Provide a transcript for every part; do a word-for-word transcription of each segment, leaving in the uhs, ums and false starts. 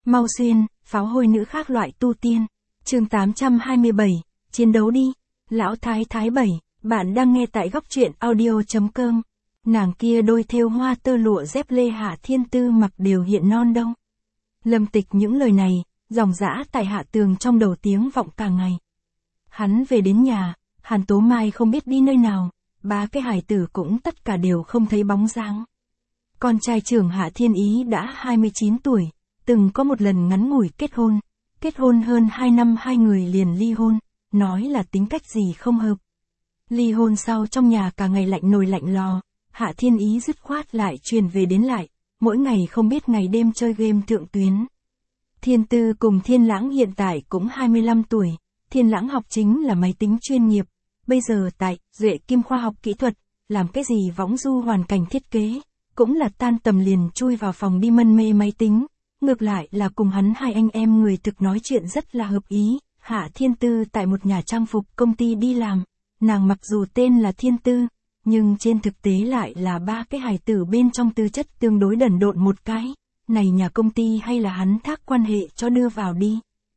Mau xuyên, pháo hôi nữ khác loại tu tiên. Chương tám trăm hai mươi bảy, chiến đấu đi. Lão Thái Thái bảy, bạn đang nghe tại góc truyện audio.com. Nàng kia đôi thêu hoa tơ lụa dép lê Hạ Thiên Tư mặc đều hiện non đông. Lâm Tịch những lời này, dòng dã tại Hạ Tường trong đầu tiếng vọng cả ngày. Hắn về đến nhà, Hàn Tố Mai không biết đi nơi nào, ba cái hài tử cũng tất cả đều không thấy bóng dáng. Con trai trưởng Hạ Thiên Ý đã hai mươi chín tuổi, từng có một lần ngắn ngủi kết hôn, kết hôn hơn hai năm hai người liền ly hôn, nói là tính cách gì không hợp. Ly hôn sau trong nhà cả ngày lạnh nồi lạnh lò, Hạ Thiên Ý dứt khoát lại truyền về đến lại, mỗi ngày không biết ngày đêm chơi game thượng tuyến. Thiên Tư cùng Thiên Lãng hiện tại cũng hai mươi lăm tuổi, Thiên Lãng học chính là máy tính chuyên nghiệp, bây giờ tại Duệ Kim khoa học kỹ thuật, làm cái gì võng du hoàn cảnh thiết kế, cũng là tan tầm liền chui vào phòng đi mân mê máy tính, ngược lại là cùng hắn hai anh em người thực nói chuyện rất là hợp ý. Hạ Thiên Tư tại một nhà trang phục công ty đi làm, nàng mặc dù tên là Thiên Tư, nhưng trên thực tế lại là ba cái hài tử bên trong tư chất tương đối đần độn một cái, này nhà công ty hay là hắn thác quan hệ cho đưa vào đi.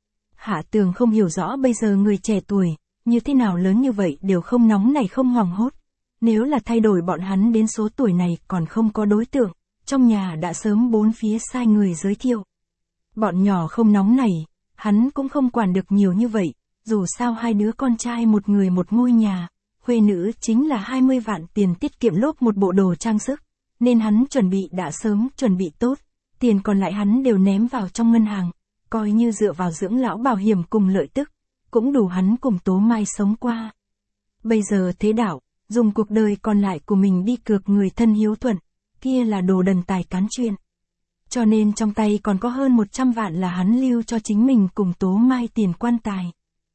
Hạ Tường không hiểu rõ bây giờ người trẻ tuổi, như thế nào lớn như vậy đều không nóng này không hoảng hốt. Nếu là thay đổi bọn hắn đến số tuổi này còn không có đối tượng, trong nhà đã sớm bốn phía sai người giới thiệu. Bọn nhỏ không nóng này, hắn cũng không quản được nhiều như vậy, dù sao hai đứa con trai một người một ngôi nhà, khuê nữ chính là hai mươi vạn tiền tiết kiệm lốp một bộ đồ trang sức, nên hắn chuẩn bị đã sớm chuẩn bị tốt, tiền còn lại hắn đều ném vào trong ngân hàng, coi như dựa vào dưỡng lão bảo hiểm cùng lợi tức, cũng đủ hắn cùng Tố Mai sống qua. Bây giờ thế đạo, dùng cuộc đời còn lại của mình đi cược người thân hiếu thuận, kia là đồ đần tài cán chuyện. Cho nên trong tay còn có hơn một trăm vạn là hắn lưu cho chính mình cùng Tố Mai tiền quan tài.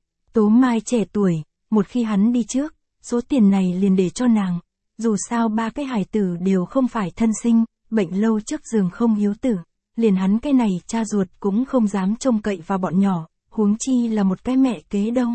Tố Mai trẻ tuổi, một khi hắn đi trước, số tiền này liền để cho nàng, dù sao ba cái hài tử đều không phải thân sinh, bệnh lâu trước giường không hiếu tử, liền hắn cái này cha ruột cũng không dám trông cậy vào bọn nhỏ, huống chi là một cái mẹ kế đâu.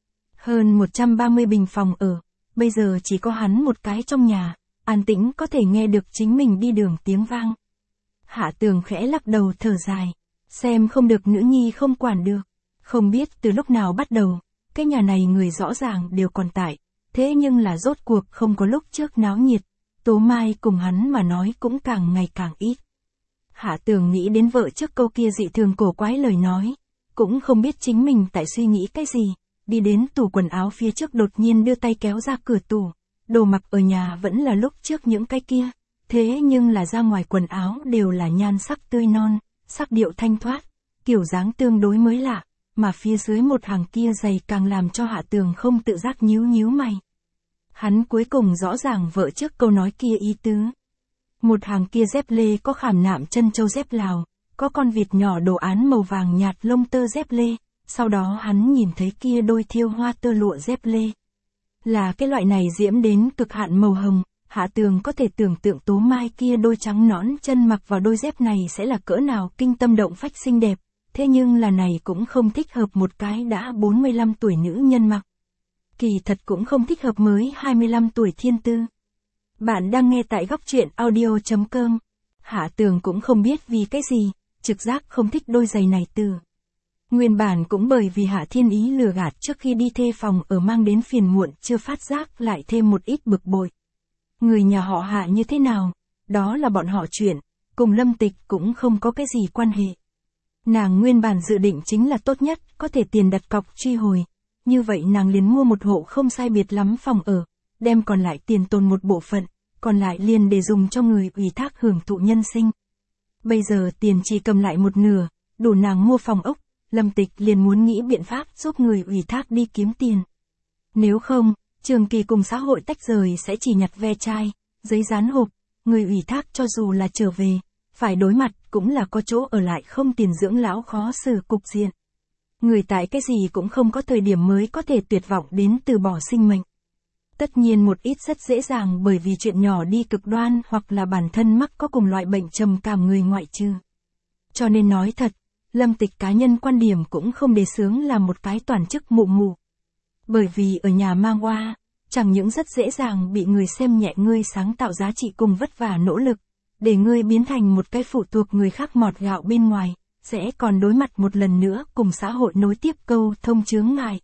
Hơn một trăm ba mươi bình phòng ở, bây giờ chỉ có hắn một cái trong nhà, an tĩnh có thể nghe được chính mình đi đường tiếng vang. Hạ Tường khẽ lắc đầu thở dài, xem không được nữ nhi không quản được, không biết từ lúc nào bắt đầu, cái nhà này người rõ ràng đều còn tại, thế nhưng là rốt cuộc không có lúc trước náo nhiệt, Tố Mai cùng hắn mà nói cũng càng ngày càng ít. Hạ Tường nghĩ đến vợ trước câu kia dị thường cổ quái lời nói, cũng không biết chính mình tại suy nghĩ cái gì, đi đến tủ quần áo phía trước đột nhiên đưa tay kéo ra cửa tủ, đồ mặc ở nhà vẫn là lúc trước những cái kia. Thế nhưng là ra ngoài quần áo đều là nhan sắc tươi non, sắc điệu thanh thoát, kiểu dáng tương đối mới lạ, mà phía dưới một hàng kia giày càng làm cho Hạ Tường không tự giác nhíu nhíu mày. Hắn cuối cùng rõ ràng vợ trước câu nói kia ý tứ. Một hàng kia dép lê có khảm nạm chân châu dép Lào, có con vịt nhỏ đồ án màu vàng nhạt lông tơ dép lê, sau đó hắn nhìn thấy kia đôi thêu hoa tơ lụa dép lê. Là cái loại này diễm đến cực hạn màu hồng. Hạ Tường có thể tưởng tượng Tố Mai kia đôi trắng nõn chân mặc vào đôi dép này sẽ là cỡ nào kinh tâm động phách xinh đẹp, thế nhưng là này cũng không thích hợp một cái đã bốn mươi lăm tuổi nữ nhân mặc. Kỳ thật cũng không thích hợp mới hai mươi lăm tuổi Thiên Tư. Bạn đang nghe tại góc truyện audio.com. Hạ Tường cũng không biết vì cái gì, trực giác không thích đôi giày này từ. Nguyên bản cũng bởi vì Hạ Thiên Ý lừa gạt trước khi đi thuê phòng ở mang đến phiền muộn chưa phát giác lại thêm một ít bực bội. Người nhà họ Hạ như thế nào, đó là bọn họ chuyện, cùng Lâm Tịch cũng không có cái gì quan hệ. Nàng nguyên bản dự định chính là tốt nhất, có thể tiền đặt cọc truy hồi, như vậy nàng liền mua một hộ không sai biệt lắm phòng ở, đem còn lại tiền tồn một bộ phận, còn lại liền để dùng cho người ủy thác hưởng thụ nhân sinh. Bây giờ tiền chỉ cầm lại một nửa, đủ nàng mua phòng ốc, Lâm Tịch liền muốn nghĩ biện pháp giúp người ủy thác đi kiếm tiền. Nếu không, Trường Kỳ cùng xã hội tách rời sẽ chỉ nhặt ve chai, giấy dán hộp, người ủy thác cho dù là trở về, phải đối mặt cũng là có chỗ ở lại không tiền dưỡng lão khó xử cục diện. Người tại cái gì cũng không có thời điểm mới có thể tuyệt vọng đến từ bỏ sinh mệnh. Tất nhiên một ít rất dễ dàng bởi vì chuyện nhỏ đi cực đoan hoặc là bản thân mắc có cùng loại bệnh trầm cảm người ngoại trừ. Cho nên nói thật, Lâm Tịch cá nhân quan điểm cũng không đề xướng là một cái toàn chức mụ mụ. Bởi vì ở nhà mang oa, chẳng những rất dễ dàng bị người xem nhẹ ngươi sáng tạo giá trị cùng vất vả nỗ lực, để ngươi biến thành một cái phụ thuộc người khác mọt gạo bên ngoài, sẽ còn đối mặt một lần nữa cùng xã hội nối tiếp câu thông chướng ngại.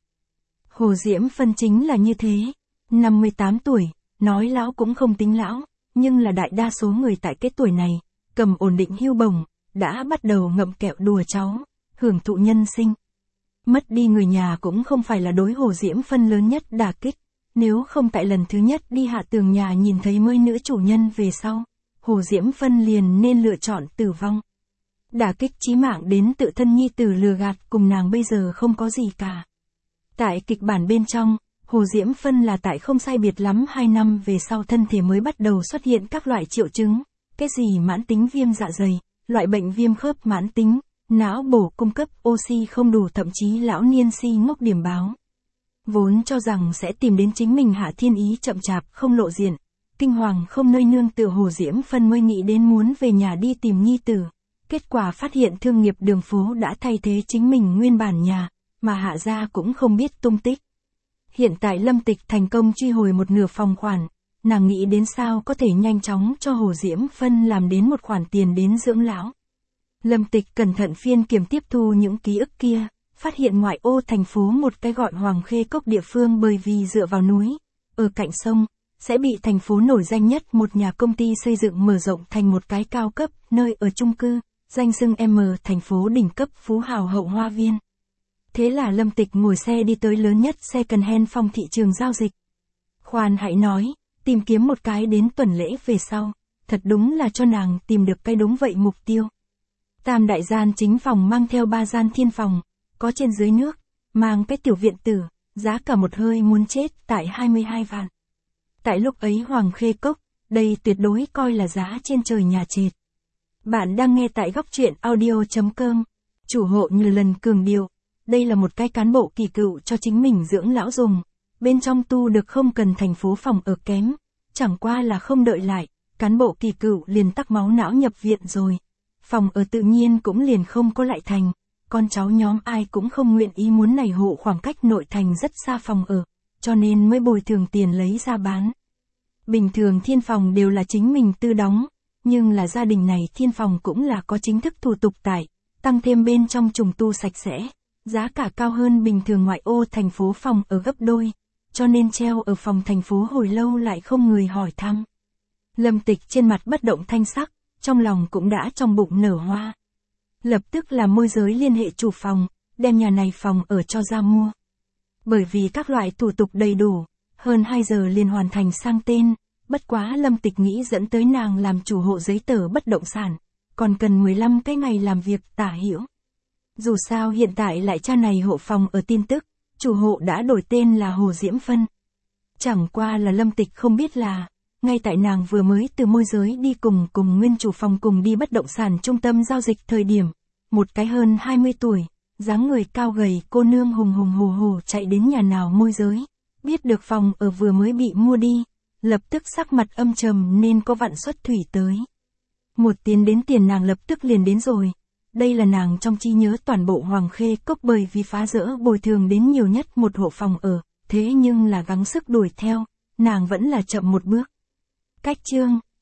Hồ Diễm Phân chính là như thế. năm mươi tám tuổi, nói lão cũng không tính lão, nhưng là đại đa số người tại cái tuổi này, cầm ổn định hưu bổng, đã bắt đầu ngậm kẹo đùa cháu, hưởng thụ nhân sinh. Mất đi người nhà cũng không phải là đối Hồ Diễm Phân lớn nhất đả kích, nếu không tại lần thứ nhất đi hạ tường nhà nhìn thấy mới nữ chủ nhân về sau, Hồ Diễm Phân liền nên lựa chọn tử vong. Đả kích chí mạng đến tự thân nhi tử lừa gạt cùng nàng bây giờ không có gì cả. Tại kịch bản bên trong, Hồ Diễm Phân là tại không sai biệt lắm hai năm về sau thân thể mới bắt đầu xuất hiện các loại triệu chứng, cái gì mãn tính viêm dạ dày, loại bệnh viêm khớp mãn tính, não bổ cung cấp oxy không đủ, thậm chí lão niên si ngốc điểm báo. Vốn cho rằng sẽ tìm đến chính mình Hạ Thiên Ý chậm chạp không lộ diện, kinh hoàng không nơi nương tựa, Hồ Diễm Phân mới nghĩ đến muốn về nhà đi tìm nhi tử. Kết quả phát hiện thương nghiệp đường phố đã thay thế chính mình nguyên bản nhà, mà Hạ gia cũng không biết tung tích. Hiện tại Lâm Tịch thành công truy hồi một nửa phòng khoản, nàng nghĩ đến sao có thể nhanh chóng cho Hồ Diễm Phân làm đến một khoản tiền đến dưỡng lão. Lâm Tịch cẩn thận phiên kiểm tiếp thu những ký ức kia, phát hiện ngoại ô thành phố một cái gọi Hoàng Khê Cốc địa phương bởi vì dựa vào núi, ở cạnh sông, sẽ bị thành phố nổi danh nhất một nhà công ty xây dựng mở rộng thành một cái cao cấp, nơi ở chung cư, danh xưng M thành phố đỉnh cấp phú hào hậu hoa viên. Thế là Lâm Tịch ngồi xe đi tới lớn nhất second hand phòng thị trường giao dịch. Khoan hãy nói, tìm kiếm một cái đến tuần lễ về sau, thật đúng là cho nàng tìm được cái đúng vậy mục tiêu. Tam đại gian chính phòng mang theo ba gian thiên phòng, có trên dưới nước, mang cái tiểu viện tử, giá cả một hơi muốn chết tại hai mươi hai vạn. Tại lúc ấy Hoàng Khê Cốc, đây tuyệt đối coi là giá trên trời nhà trệt. Bạn đang nghe tại góc truyện audio chấm com, chủ hộ như lần cường điệu, đây là một cái cán bộ kỳ cựu cho chính mình dưỡng lão dùng, bên trong tu được không cần thành phố phòng ở kém, chẳng qua là không đợi lại, cán bộ kỳ cựu liền tắc máu não nhập viện rồi. Phòng ở tự nhiên cũng liền không có lại thành, con cháu nhóm ai cũng không nguyện ý muốn này hộ khoảng cách nội thành rất xa phòng ở, cho nên mới bồi thường tiền lấy ra bán. Bình thường thiên phòng đều là chính mình tư đóng, nhưng là gia đình này thiên phòng cũng là có chính thức thủ tục tại, tăng thêm bên trong trùng tu sạch sẽ, giá cả cao hơn bình thường ngoại ô thành phố phòng ở gấp đôi, cho nên treo ở phòng thành phố hồi lâu lại không người hỏi thăm. Lâm Tịch trên mặt bất động thanh sắc, trong lòng cũng đã trong bụng nở hoa. Lập tức là môi giới liên hệ chủ phòng, đem nhà này phòng ở cho ra mua. Bởi vì các loại thủ tục đầy đủ, hơn hai giờ liền hoàn thành sang tên, bất quá Lâm Tịch nghĩ dẫn tới nàng làm chủ hộ giấy tờ bất động sản, còn cần mười lăm cái ngày làm việc tả hữu. Dù sao hiện tại lại cha này hộ phòng ở tin tức, chủ hộ đã đổi tên là Hồ Diễm Phân. Chẳng qua là Lâm Tịch không biết là, ngay tại nàng vừa mới từ môi giới đi cùng cùng nguyên chủ phòng cùng đi bất động sản trung tâm giao dịch thời điểm, một cái hơn hai mươi tuổi, dáng người cao gầy cô nương hùng hùng hồ hồ chạy đến nhà nào môi giới, biết được phòng ở vừa mới bị mua đi, lập tức sắc mặt âm trầm nên có vạn xuất thủy tới. Một tiền đến tiền nàng lập tức liền đến rồi. Đây là nàng trong trí nhớ toàn bộ Hoàng Khê Cốc bởi vì phá rỡ bồi thường đến nhiều nhất một hộ phòng ở, thế nhưng là gắng sức đuổi theo, nàng vẫn là chậm một bước. Cách chương